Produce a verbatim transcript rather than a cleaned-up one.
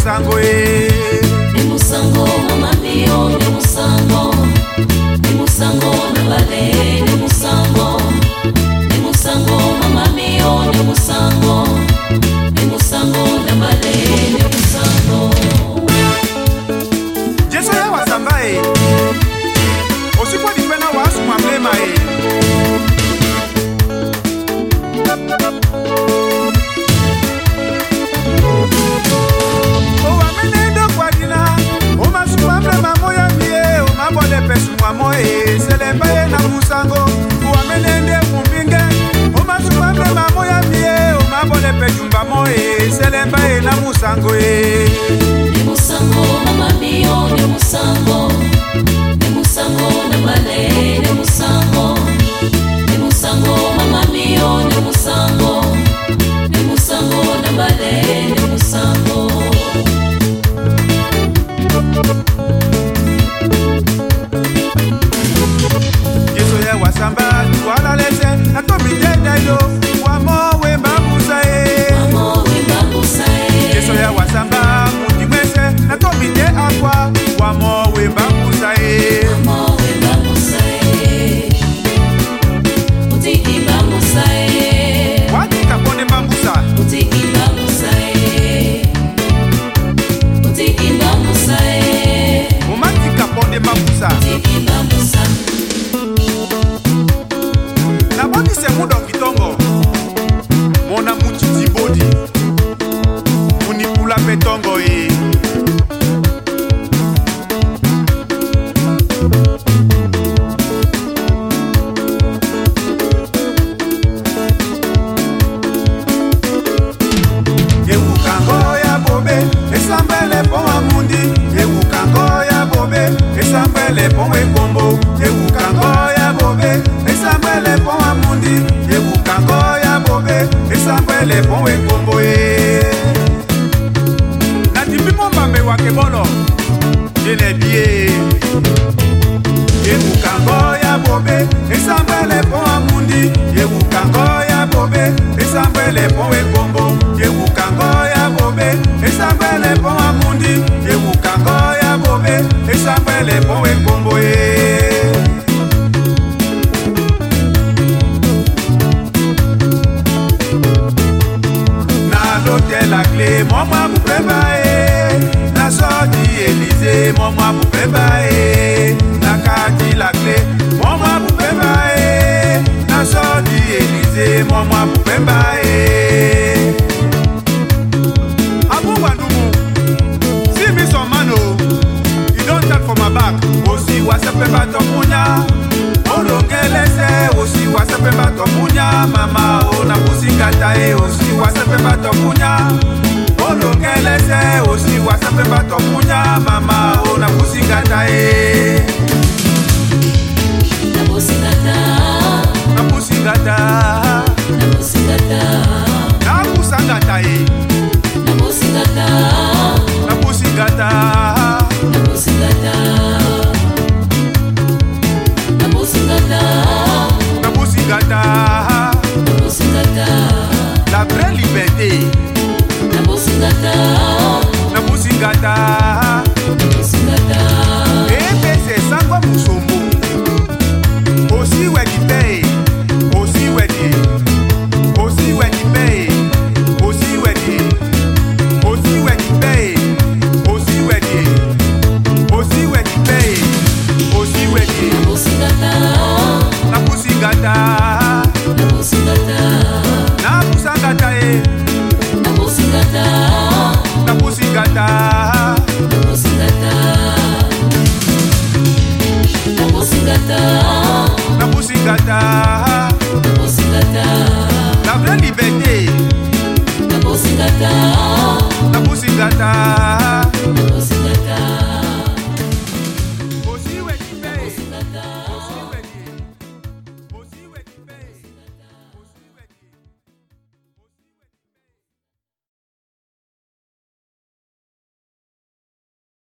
musango e ni musango mama mio ni musango ni musango na bale ni musango ni musango mama mio ni musango ni musango na bale ni musango Jesu ya wasamba e Osipo dipena wasu mamlema e Moe selemba ye na musango uamenende mumbinge umasubambe mamo ya mie umabole pejumba moe selemba ye na musango e ni musango mama mio ni musango ni musango na bale ni musango ni musango mama mio ni musango ni musango na bale ni musango wasamba wala lese natomi deda yo wamo we mbabusa e wamo we mbabusa e Yeso ya wasamba mutimwese natomi de akwa wamo we mbabusa e wamo we mbabusa e utiki mbabusa e wati kapone mbabusa utiki mbabusa e utiki mbabusa e umati kapone mbabusa utiki mbabusa Naboti se mudo kitongo Mona muchiti bodi Munipula petongo e Ewu kango ya bobe Esambele pon amundi Ewu kango ya bobe Esambele pon ekombo Ewu kango ya bobe Esambele pon amundi Ewu kango ya bobe Esambele pon ekombo e Nati pipo mbambe wake bolo Jene biye Ewu kango ya bobe Esambele pon amundi Ewu kango ya bobe Esambele pon ekombo Ewu kango ya bobe Esambele pon amundi Ewu kango ya bobe Esambele pon ekombo e La clé, mon moi pour préparer la sortie Élysée, mon moi pour préparer la carte, la clé, mon moi pour préparer la sortie Élysée, mon moi pour préparer. Abu Wadumu, si me son mano, you don't talk for my back. Aussi, what's up about Tomunya? Oh, look, laissez aussi, what's up about Tomunya? Mama, oh, na pusingata e aussi, what's up about Tomunya? Oh, look, laissez aussi, what's up about Tomunya? Mama, oh, na pusingata e. Na pusingata. Na pusingata. Na pusingata. Na pusangata e. Na pusingata. Na pusingata.